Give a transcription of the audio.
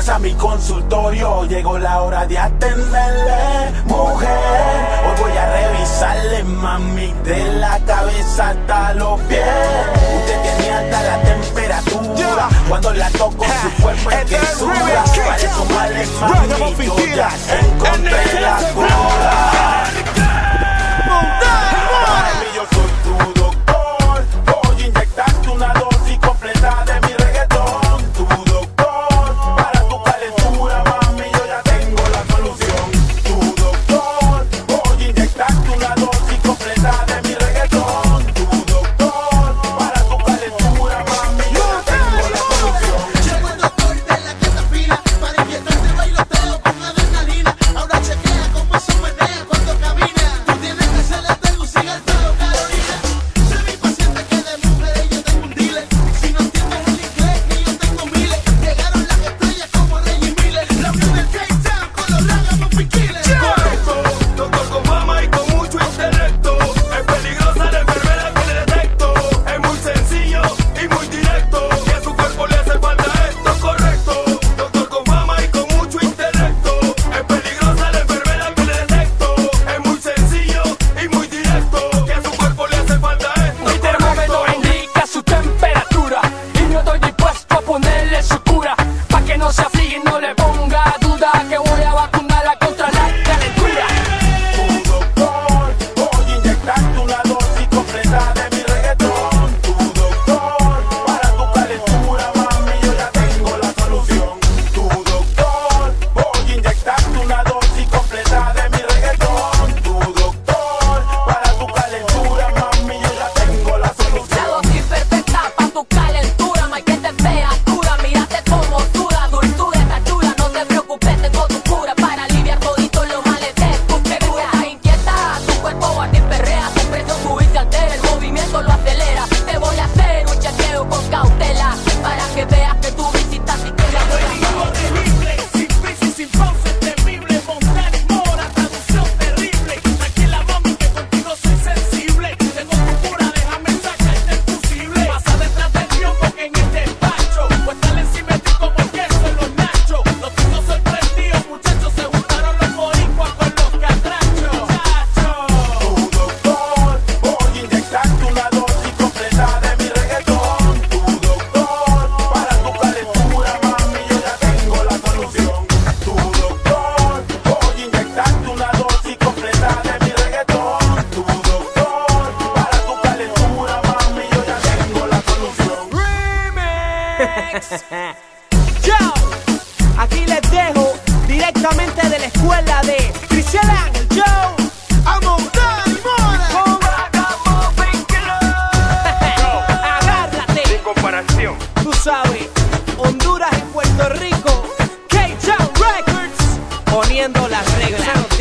pasa a mi consultorio, llegó la hora de atenderle. Mujer, hoy voy a revisarle, mami, de la cabeza hasta los pies. Usted tiene alta la temperatura, cuando la toco su cuerpo es que suda. Parece un mal, mami, yo ya encontré la cura. Para mí yo soy tu doctor, voy a inyectarte una dosis completa de mi reggaetón. Tu doctor, para tu calentura, mami, yo ya tengo la solución. Tu doctor, voy a inyectarte una dosis completa de mi reggaetón. Tu doctor, para tu calentura, mami, yo ya tengo la solución. Llegó el doctor de la que te fina para inyectarte bailoteo con adrenalina. Ahora chequea cómo eso menea cuando camina. Tú tienes que ser el de Lucía, Alfredo, Carolina. Sé mi paciente que de mujeres yo tengo un dealer. Si no entiendes el inglés, que yo tengo miles. Llegaron las estrellas como Reggie Miller. La unión del K-Town con los Ragamuffin Killers. Correcto, doctor con fama y con mucho intelecto. Es peligrosa la enfermedad que le detecto. Es muy sencillo y muy directo. Y a su cuerpo le hace falta esto. Correcto, doctor con fama y con mucho intelecto. Es peligrosa la enfermedad que le detecto. Es muy sencillo y muy directo. Y a su cuerpo le hace falta esto. Mi termómetro indica su temperatura y yo estoy dispuesto a ponerle su cura. Pa' que no se aflige y no le ponga duda que voy a vacunarla contra la calentura. Tu doctor, voy a inyectarte una dosis completa de mi reggaetón. Tu doctor, para tu calentura, mami, yo ya tengo la solución. Tu doctor, voy a inyectarte una dosis completa de mi reggaetón. Tu doctor, para tu calentura, mami, yo ya tengo la La solución. dosis perfecta pa' tu calentura, ma' que te veas dura, mírate como dura, dulzura está chula, no te preocupes, tengo tu cura para aliviar toditos los males de tu figura. Estás inquieta, tu cuerpo a ti perrea, tu presión subir se altera, el movimiento lo acelera. Te voy a hacer un chequeo con cautela, para que veas que tu visita sí que la Horrible, sin prisa y sin pausa, es temible. Montar y mora, traducción terrible. Tranquila, mami, que contigo soy sensible. Tengo tu cura, déjame sacarte el fusible. Pasa detrás del tiempo que en el despacho. Pues tal encima de ti como el queso en los nachos. Los tengo sorprendidos, muchachos, se juntaron los boricuas con los catrachos. Tu doctor, voy a inyectarte una dosis completa de mi reggaetón. Tu doctor, para tu calentura, mami, yo ya tengo la solución. Tu doctor, voy a inyectarte una dosis completa de mi reggaetón. Tu doctor, para tu calentura, mami, yo ya tengo la solución. Yo, aquí les dejo directamente de la escuela de Cristian Ángel. Yo, A montar y mora. con agárrate, Sin comparación. tú sabes, Honduras y Puerto Rico, K-Town Records, poniendo las reglas.